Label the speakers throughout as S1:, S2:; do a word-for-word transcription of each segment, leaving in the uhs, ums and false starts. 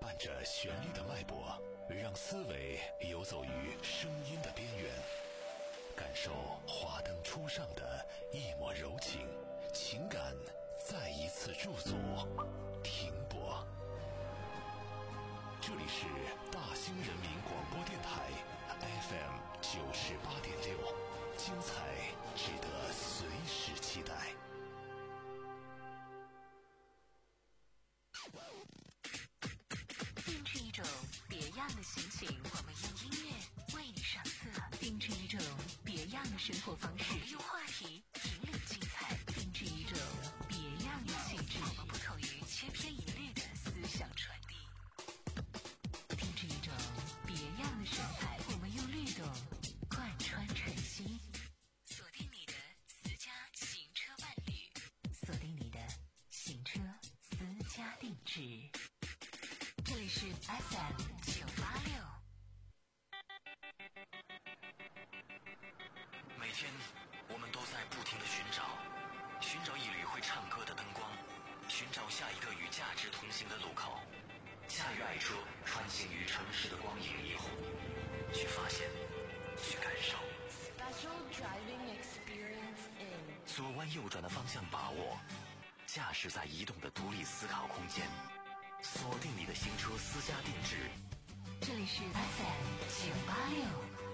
S1: 伴着旋律的脉搏，让思维游走于声音的边缘，感受华灯初上的一抹柔情，情感再一次驻足停泊。这里是大兴人民广播电台 F M 九十八点六，精彩值得随时期待。
S2: 定制一种别样的心情，我们用音乐为你上色；定制一种别样的生活方式，我们用话题引领精彩；定制一种别样的气质，我们不同于千篇一律的思想传递；定制一种别样的神采，我们用律动贯穿晨曦。锁定你的私家行车伴侣，锁定你的行车私家定制。这里是 F M 九八六。
S3: 每天我们都在不停地寻找，寻找一缕会唱歌的灯光，寻找下一个与价值同行的路口。驾驭爱车，穿行于城市的光影霓虹，去发现，去感受。
S4: Special driving experience in
S3: 左弯右转的方向把握，驾驶在移动的独立思考空间。锁定你的行车私家定制，
S2: 这里是 F M 九八六。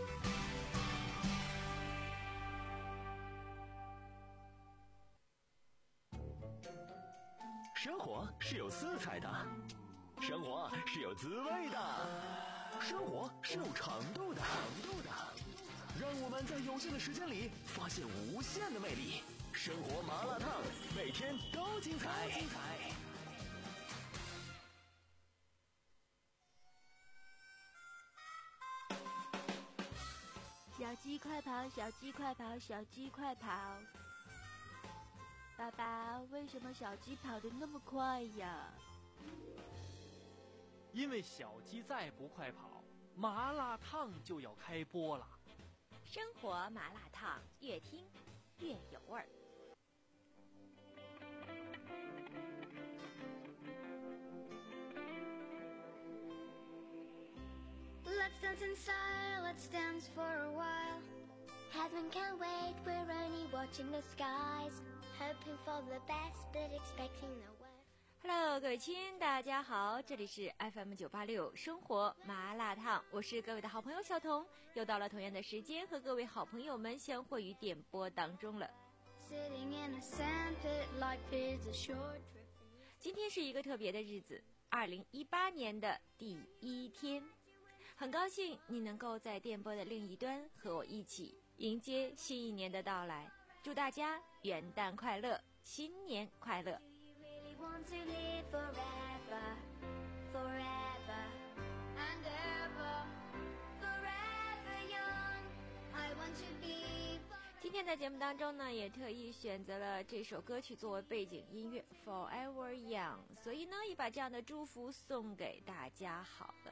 S5: 生活是有色彩的，生活是有滋味的，生活是有长度的，长度的。让我们在有限的时间里发现无限的魅力。生活麻辣烫，每天都精彩，精彩。
S6: 小鸡快跑，小鸡快跑，小鸡快跑！爸爸，为什么小鸡跑得那么快呀？
S7: 因为小鸡再不快跑，麻辣烫就要开播了。
S8: 生活麻辣烫，越听越有味儿。
S9: Let's dance in style, let's dance for a while. Heaven can't wait, we're only watching the skies. Hoping for the best, but expecting the worst.
S8: Hello， 各位亲，大家好，这里是 F M 九八六生活麻辣烫，我是各位的好朋友小彤，又到了同样的时间和各位好朋友们相会于点播当中了。
S9: Sitting in a sandpit like there's a short trip.
S8: 今天是一个特别的日子，二零一八年的第一天。很高兴你能够在电波的另一端和我一起迎接新一年的到来，祝大家元旦快乐，新年快乐。今天的节目当中呢，也特意选择了这首歌曲作为背景音乐 Forever Young， 所以呢也把这样的祝福送给大家好了。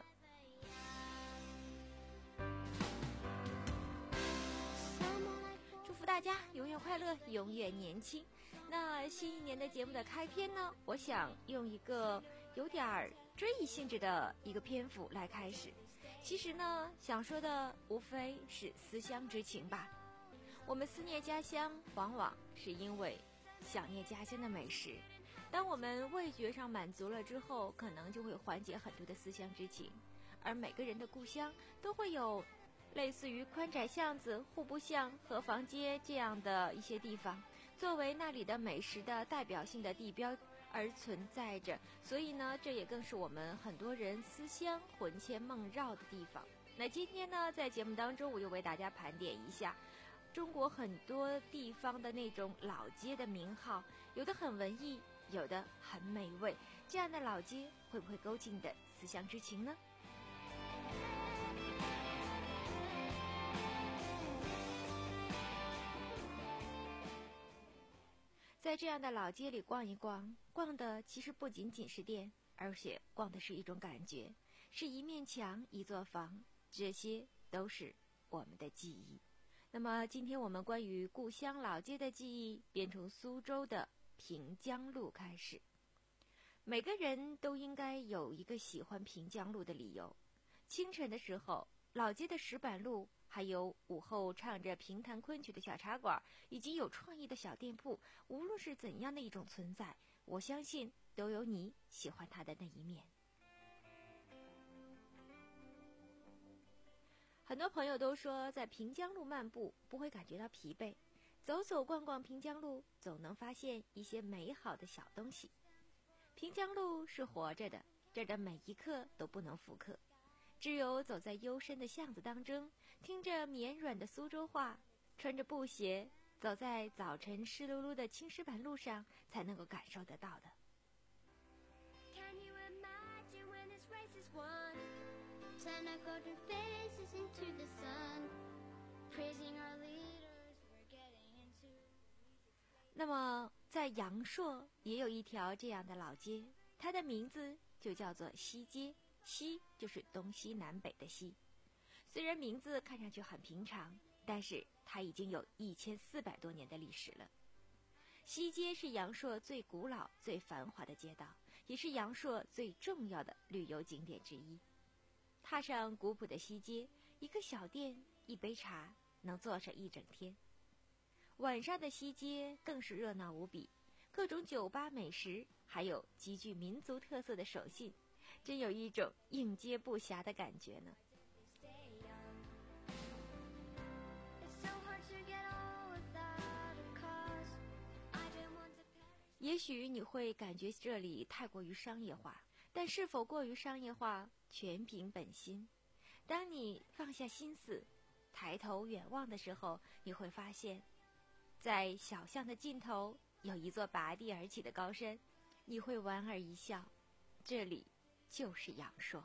S8: 祝福大家永远快乐，永远年轻。那新一年的节目的开篇呢，我想用一个有点追忆性质的一个篇幅来开始。其实呢，想说的无非是思乡之情吧。我们思念家乡，往往是因为想念家乡的美食。当我们味觉上满足了之后，可能就会缓解很多的思乡之情。而每个人的故乡都会有类似于宽窄巷子、户部巷、河坊街这样的一些地方，作为那里的美食的代表性的地标而存在着，所以呢，这也更是我们很多人思乡魂牵梦绕的地方。那今天呢，在节目当中，我又为大家盘点一下中国很多地方的那种老街的名号，有的很文艺，有的很美味。这样的老街会不会勾起你的思乡之情呢？在这样的老街里逛一逛，逛的其实不仅仅是店，而且逛的是一种感觉，是一面墙一座房，这些都是我们的记忆。那么今天我们关于故乡老街的记忆，便从苏州的平江路开始。 每个人都应该有一个喜欢平江路的理由。清晨的时候，老街的石板路，还有午后唱着评弹昆曲的小茶馆，以及有创意的小店铺，无论是怎样的一种存在，我相信都有你喜欢它的那一面。很多朋友都说，在平江路漫步不会感觉到疲惫，走走逛逛平江路，总能发现一些美好的小东西。平江路是活着的，这儿的每一刻都不能复刻。只有走在幽深的巷子当中，听着绵软的苏州话，穿着布鞋，走在早晨湿漉漉的青石板路上，才能够感受得到的。
S9: Can you imagine when this race is won? Turn our golden faces into the sun, praising our leaders, we're getting into.
S8: 那么在阳朔也有一条这样的老街，它的名字就叫做西街，西就是东西南北的西。虽然名字看上去很平常，但是它已经有一千四百多年的历史了。西街是阳朔最古老最繁华的街道，也是阳朔最重要的旅游景点之一。踏上古朴的西街，一个小店一杯茶能坐上一整天。晚上的西街更是热闹无比，各种酒吧美食，还有极具民族特色的手信，真有一种应接不暇的感觉呢。也许你会感觉这里太过于商业化，但是否过于商业化，全凭本心。当你放下心思，抬头远望的时候，你会发现，在小巷的尽头有一座拔地而起的高山，你会莞尔一笑，这里就是阳朔。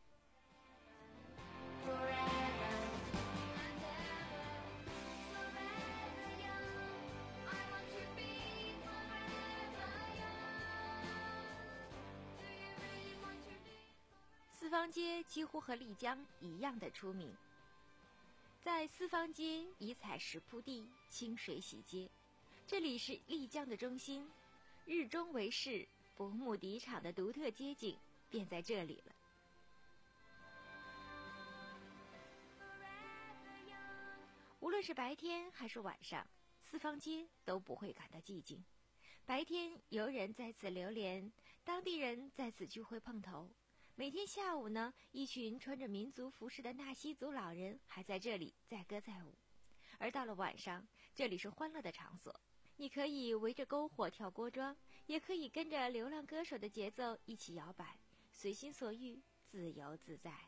S8: 四方街几乎和丽江一样的出名，在四方街以采石铺地，清水洗街，这里是丽江的中心，日中为市，伯木底厂的独特街景便在这里了。无论是白天还是晚上，四方街都不会感到寂静。白天游人在此流连，当地人在此聚会碰头。每天下午呢，一群穿着民族服饰的纳西族老人还在这里载歌载舞。而到了晚上，这里是欢乐的场所，你可以围着篝火跳锅庄，也可以跟着流浪歌手的节奏一起摇摆，随心所欲，自由自在。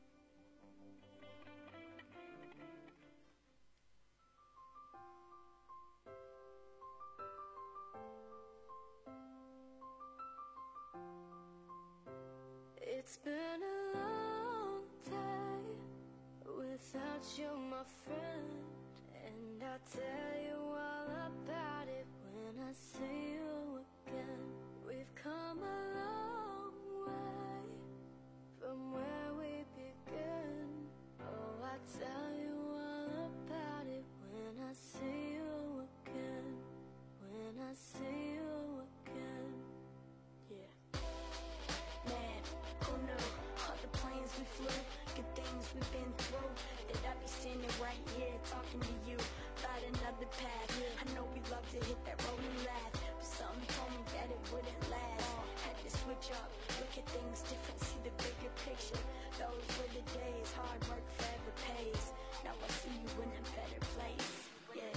S10: It's been a long day without you, my friend, and I'll tell you all about it when I see you again. We've come a long way from where we began. Oh, I'll tell you all about it when I see you again, when I see you again. Yeah. Man, who knew all the planes we flew, good things we've been through, that I'd be standing right here talking to you about another path. I know we love to hit that road and laugh, but something told me that it wouldn't last. Had to switch up, look at things different, see the bigger picture. Those were the days, hard work forever pays. Now I see you in a better place. Yeah.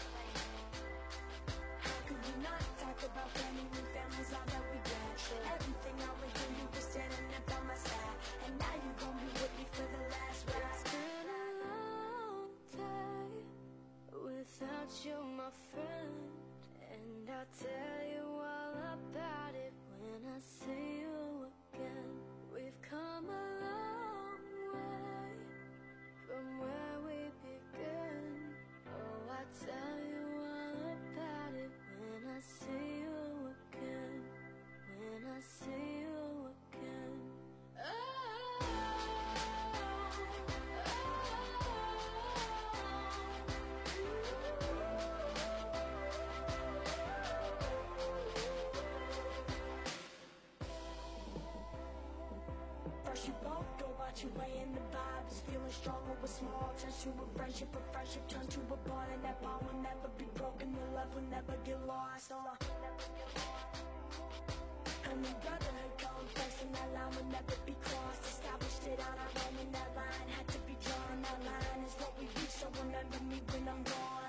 S10: How could we not talk about family when family's all that we got? Everything I went through, you were standing up on my side, and now you gon' be with me for the last ride. It's been a long day without you, my friend, and I'll tell you all about it when I see you again. We've come a long way from where we began. Oh, I'll tell you all about it when I see you again, when I see you again. Oh, oh, oh. got you weighing the vibes. Feeling stronger with small turns to a friendship, a friendship turns to a bond, and that bond will never be broken. The love will never get lost. Oh, and the brotherhood come first, and that line will never be crossed. Established it on our own, and that line had to be drawn. That line is what we reach, so remember me when I'm gone.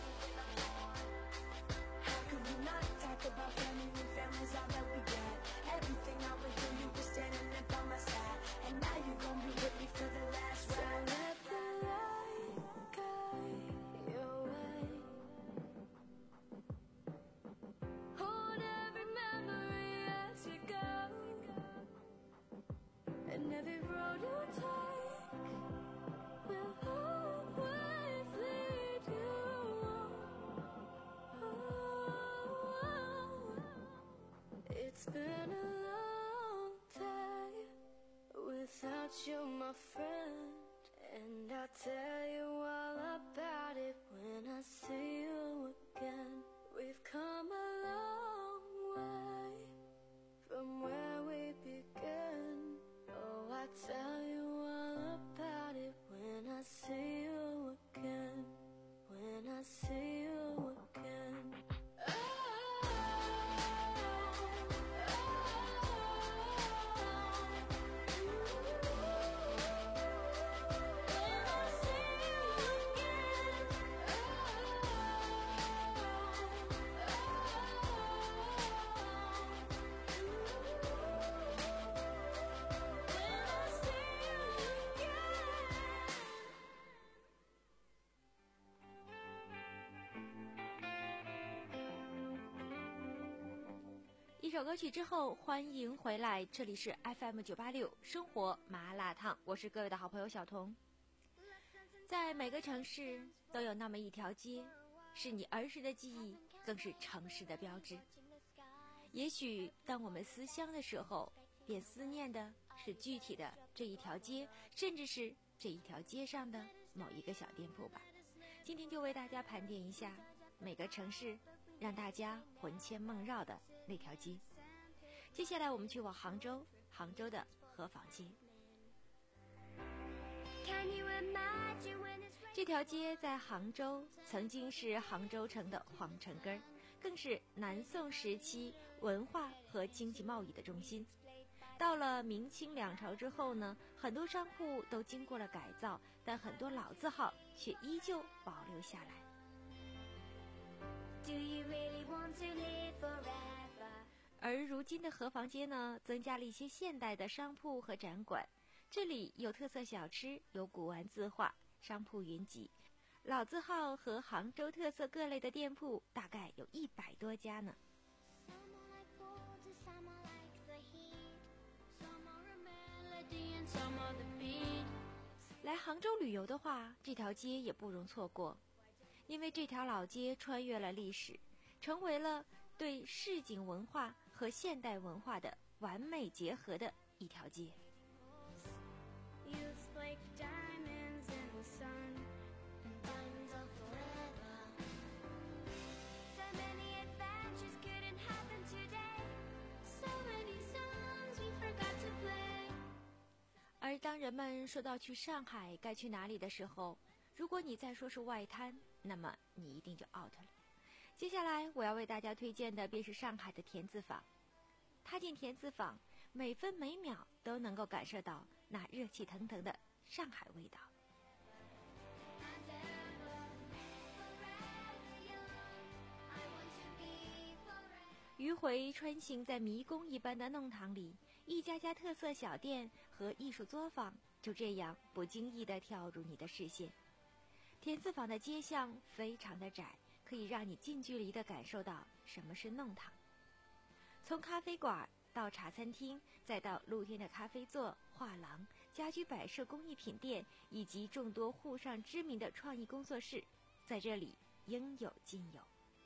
S10: How could we not talk about family when family's all that we get? Everything I went through, you were standing there by my side, and now you're gonna be with me for the last ride. So let the light guide your way. Hold every memory as you go, and every road you take will always lead you. Oh, it's been a long day without you, my friend, and I'll tell you all about it when I see you again. We've come a long way from where we began. Oh, I'll tell you all about it when I see you again. When I see you again.
S8: 一首歌曲之后，欢迎回来，这里是 F M 九八六生活麻辣烫，我是各位的好朋友小彤。在每个城市都有那么一条街，是你儿时的记忆，更是城市的标志。也许当我们思乡的时候，便思念的是具体的这一条街，甚至是这一条街上的某一个小店铺吧。今天就为大家盘点一下每个城市让大家魂牵梦绕的那条街。接下来我们去往杭州，杭州的河坊街。这条街在杭州曾经是杭州城的皇城根儿，更是南宋时期文化和经济贸易的中心。到了明清两朝之后呢，很多商铺都经过了改造，但很多老字号却依旧保留下来。Do you really want to live forever? 而如今的河坊街呢，增加了一些现代的商铺和展馆，这里有特色小吃，有古玩字画，商铺云集，老字号和杭州特色各类的店铺大概有一百多家呢。来杭州旅游的话，这条街也不容错过，因为这条老街穿越了历史，成为了对市井文化和现代文化的完美结合的一条街。而当人们说到去上海该去哪里的时候，如果你再说是外滩，那么你一定就 out 了。接下来我要为大家推荐的便是上海的田字坊。踏进田字坊，每分每秒都能够感受到那热气腾腾的上海味道。迂回穿行在迷宫一般的弄堂里，一家家特色小店和艺术作坊就这样不经意地跳入你的视线。田字坊的街巷非常的窄，可以让你近距离地感受到什么是弄堂。从咖啡馆到茶餐厅，再到露天的咖啡座、画廊、家居摆设工艺品店，以及众多沪上知名的创意工作室，在这里应有尽有。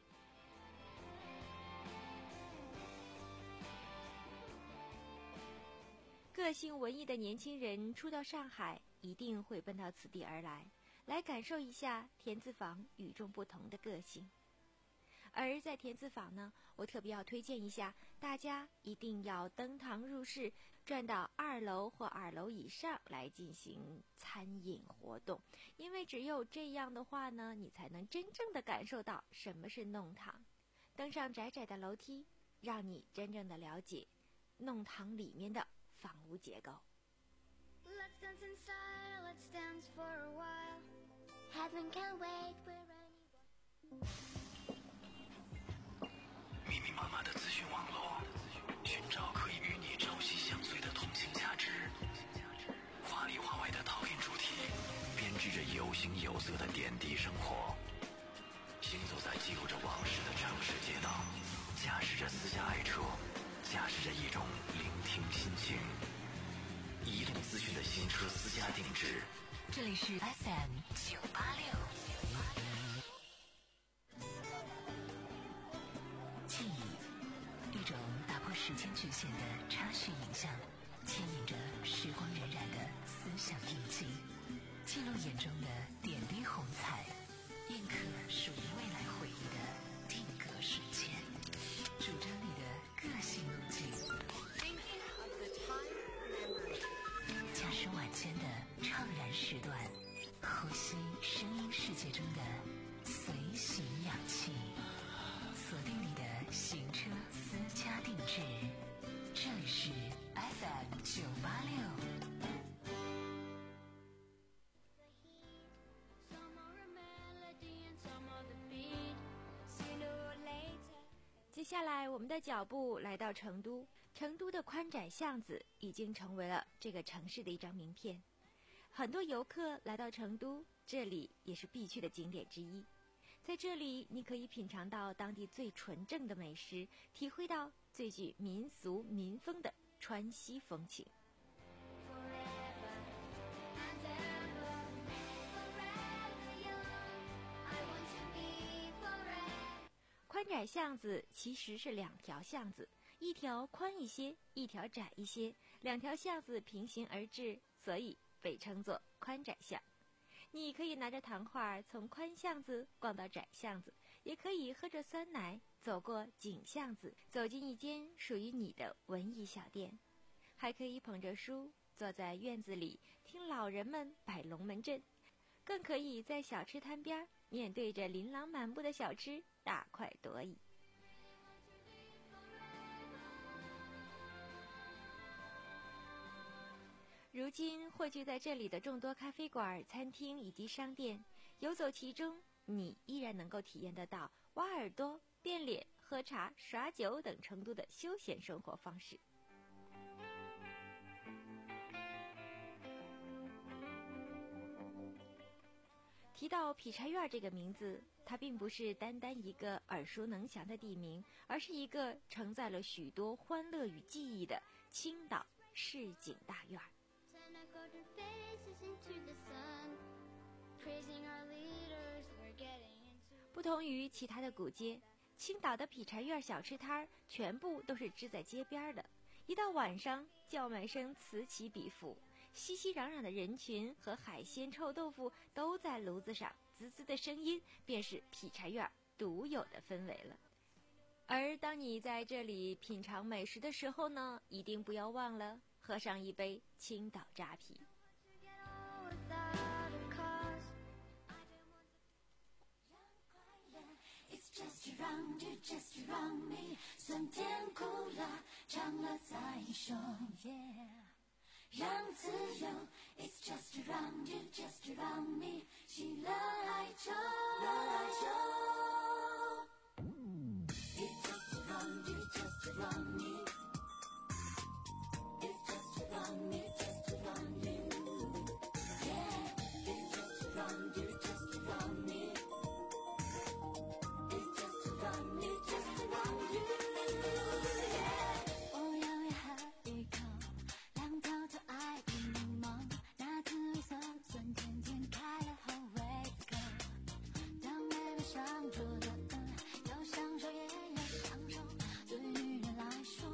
S8: 个性文艺的年轻人初到上海，一定会奔到此地而来，来感受一下田字坊与众不同的个性。 而在填字坊呢，我特别要推荐一下，大家一定要登堂入室，转到二楼或二楼以上来进行餐饮活动，因为只有这样的话呢，你才能真正的感受到什么是弄堂。登上窄窄的楼梯，让你真正的了解弄堂里面的房屋结构。
S9: Let's dance inside, let's dance for a while. Heaven can't wait, we're anyone.
S3: 密密麻麻的资讯网络，寻找可以与你朝夕相随的通勤价值。华里华外的陶冶主题，编织着有形有色的点滴生活。行走在记录着往事的城市街道，驾驶着私家爱车，驾驶着一种聆听心情。移动资讯的新车私家定制，
S2: 这里是 F M 九八六。记忆，一种打破时间局限的插叙影像，牵引着时光荏苒的思想印记，记录眼中的点滴红彩，印刻属于未来回忆的定格瞬间，主张你的个性路径。驾驶晚间的怅然时段，呼吸声音世界中的随行氧气，锁定你的行车私家定制，这里是 F M 九八六。
S8: 接下来我们的脚步来到成都，成都的宽窄巷子已经成为了这个城市的一张名片。很多游客来到成都，这里也是必去的景点之一。在这里，你可以品尝到当地最纯正的美食，体会到最具民俗民风的川西风情。宽窄巷子其实是两条巷子，一条宽一些，一条窄一些，两条巷子平行而至，所以被称作宽窄巷。你可以拿着糖画从宽巷子逛到窄巷子，也可以喝着酸奶走过井巷子，走进一间属于你的文艺小店，还可以捧着书坐在院子里听老人们摆龙门阵，更可以在小吃摊边面对着琳琅满目的小吃大快朵颐。如今汇聚在这里的众多咖啡馆、餐厅以及商店，游走其中，你依然能够体验得到挖耳朵、变脸、喝茶、耍酒等成都的休闲生活方式。提到劈柴院这个名字，它并不是单单一个耳熟能详的地名，而是一个承载了许多欢乐与记忆的青岛市井大院。不同于其他的古街，青岛的劈柴院小吃摊全部都是支在街边的，一到晚上叫卖声此起彼伏，熙熙攘攘的人群和海鲜臭豆腐都在炉子上滋滋的声音，便是劈柴院独有的氛围了。而当你在这里品尝美食的时候呢，一定不要忘了喝上一杯青岛扎啤。
S10: Just around you, just around me， 酸甜苦辣尝了再说 ，Yeah， 让自由 ，It's just around you, just around me， 喜乐哀愁，乐哀愁。It's just around you, just around me， It's just around me, just around you，Yeah， It's just around you, just around me。我要约喝一口两头都爱的柠檬，那滋味酸酸甜甜开了后胃口。当妹妹上桌了，有享受也有享受，对女人来说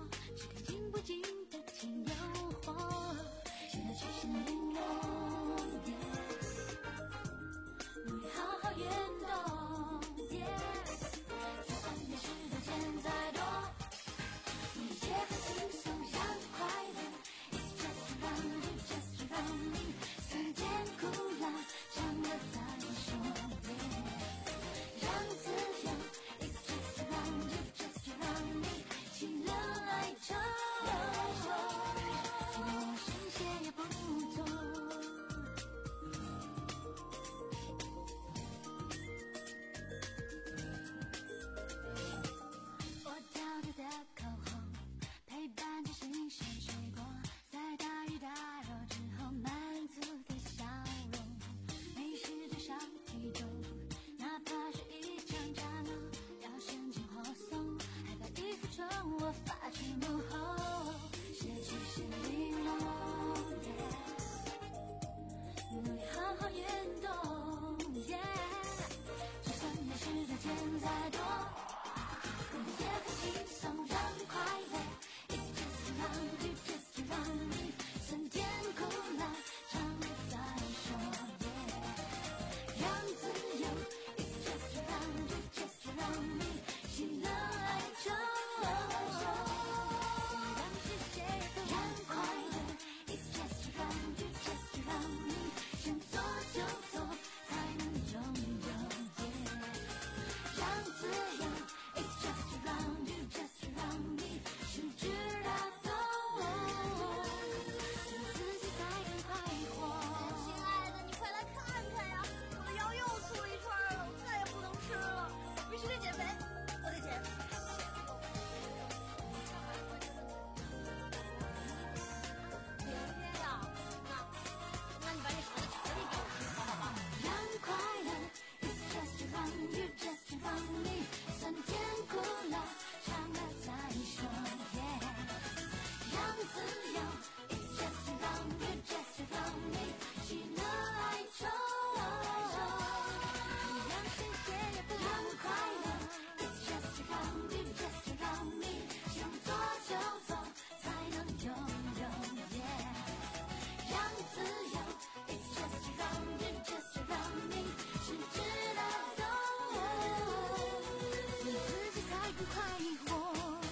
S10: 惑。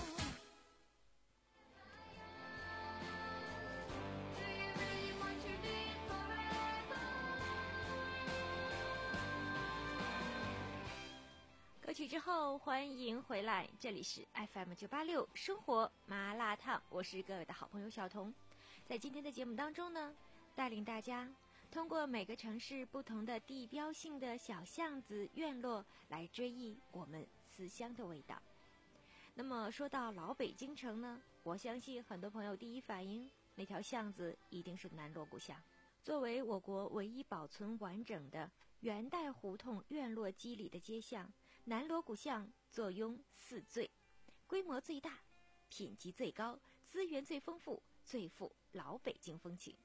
S8: 歌曲之后，欢迎回来，这里是 F M 九八六生活麻辣烫，我是各位的好朋友小彤。在今天的节目当中呢，带领大家通过每个城市不同的地标性的小巷子院落来追忆我们思乡的味道。那么说到老北京城呢，我相信很多朋友第一反应那条巷子一定是南锣鼓巷。作为我国唯一保存完整的元代胡同院落肌理的街巷，南锣鼓巷坐拥四最，规模最大，品级最高，资源最丰富，最富老北京风情。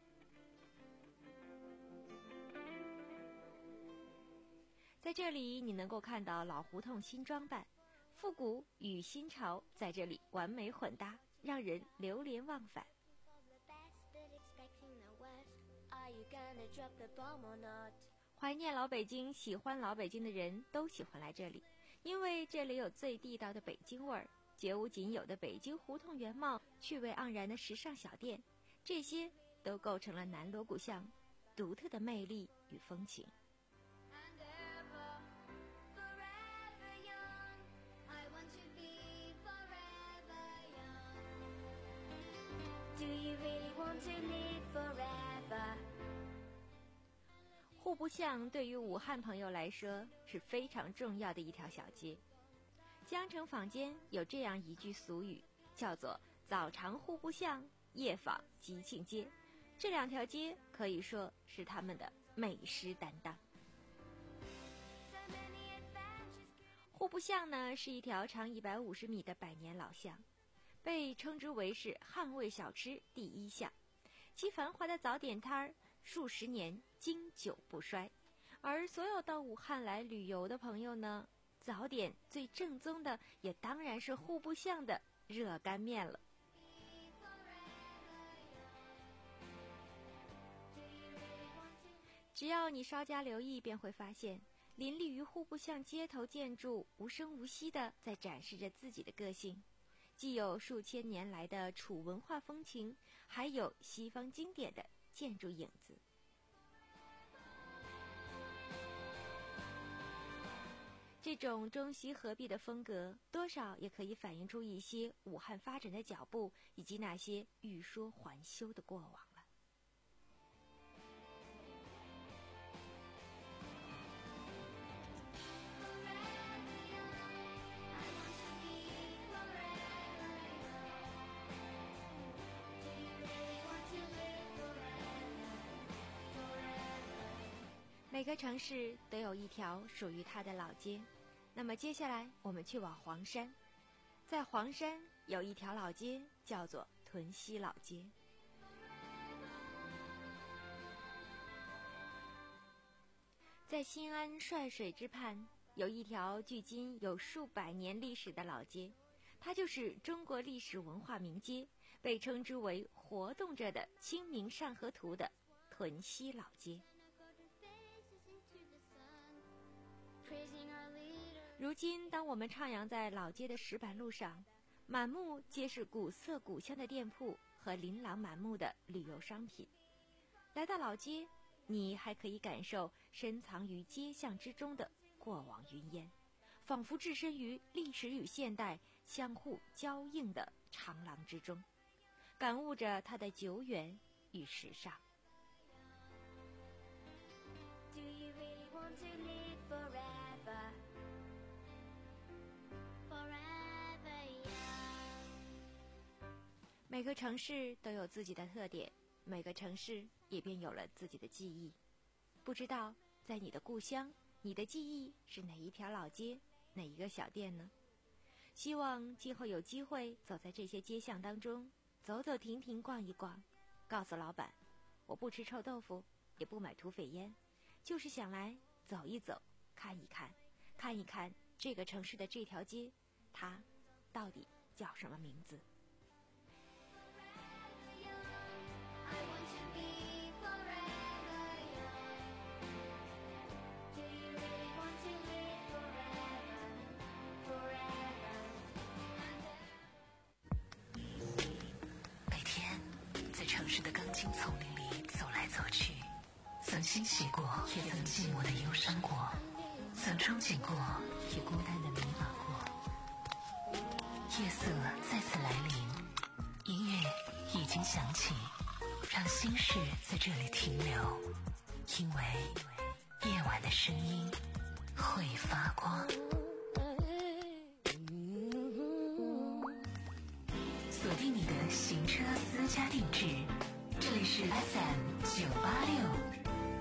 S8: 在这里你能够看到老胡同新装扮，复古与新潮在这里完美混搭，让人流连忘返。怀念老北京，喜欢老北京的人都喜欢来这里，因为这里有最地道的北京味儿，绝无仅有的北京胡同原貌，趣味盎然的时尚小店，这些都构成了南锣鼓巷独特的魅力与风情。户部巷对于武汉朋友来说是非常重要的一条小街。江城坊间有这样一句俗语，叫做早尝户部巷，夜访吉庆街。这两条街可以说是他们的美食担当。户部巷呢，是一条长一百五十米的百年老巷，被称之为是汉味小吃第一巷，其繁华的早点摊儿数十年经久不衰。而所有到武汉来旅游的朋友呢，早点最正宗的也当然是户部巷的热干面了。只要你稍加留意，便会发现林立于户部巷街头建筑无声无息地在展示着自己的个性，既有数千年来的楚文化风情，还有西方经典的建筑影子。这种中西合璧的风格，多少也可以反映出一些武汉发展的脚步，以及那些欲说还休的过往了。每个城市都有一条属于它的老街，那么接下来我们去往黄山。在黄山有一条老街叫做屯溪老街。在新安帅水之畔有一条距今有数百年历史的老街，它就是中国历史文化名街，被称之为活动着的清明上河图的屯溪老街。如今当我们徜徉在老街的石板路上，满目皆是古色古香的店铺和琳琅满目的旅游商品。来到老街，你还可以感受深藏于街巷之中的过往云烟，仿佛置身于历史与现代相互交映的长廊之中，感悟着它的久远与时尚。Do you really want to live forever? Forever young. 每个城市都有自己的特点，每个城市也便有了自己的记忆。不知道在你的故乡，你的记忆是哪一条老街，哪一个小店呢？希望今后有机会走在这些街巷当中，走走停停逛一逛，告诉老板，我不吃臭豆腐，也不买土匪烟，就是想来走一走，看一看，看一看这个城市的这条街，它到底叫什么名字？
S2: 青丛林里走来走去，曾欣喜过，也曾寂寞的忧伤过，曾憧憬过，也孤单的迷茫过。夜色再次来临，音乐已经响起，让心事在这里停留，因为夜晚的声音会发光。锁定你的行车私家定制，这里是 F M 九八六。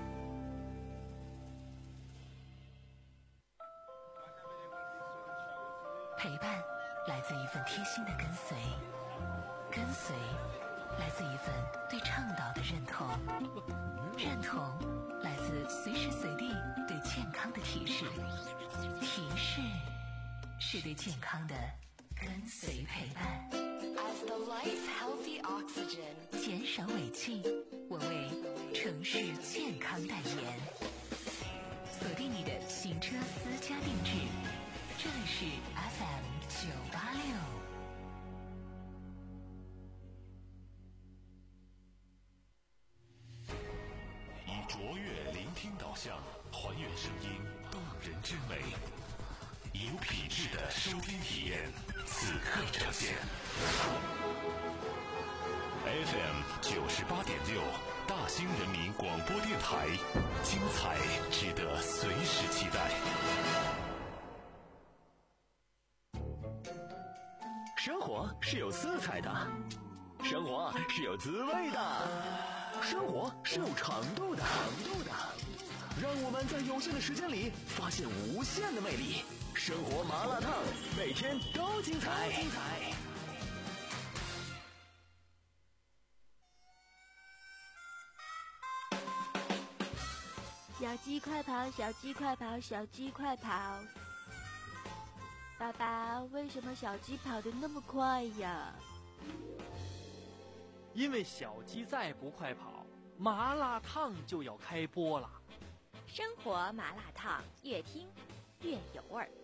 S2: 陪伴来自一份贴心的跟随，跟随来自一份对倡导的认同，认同来自随时随地对健康的提示，提示是对健康的跟随陪伴。
S4: As the life healthy oxygen，
S2: 减少尾气，我为城市健康代言。锁定你的行车私家定制，这里是 F M 九八六。
S1: 以卓越聆听导向，还原声音动人之美，有品质的收听体验，此刻呈现。F M 九十八点六，大兴人民广播电台，精彩值得随时期待。
S5: 生活是有色彩的，生活是有滋味的，生活是有长度的，长度的。让我们在有限的时间里发现无限的魅力。生活麻辣烫，每天都精彩。精彩。
S6: 小鸡快跑，小鸡快跑，小鸡快跑！爸爸，为什么小鸡跑得那么快呀？
S7: 因为小鸡再不快跑，麻辣烫就要开播了。
S8: 生活麻辣烫，越听越有味儿。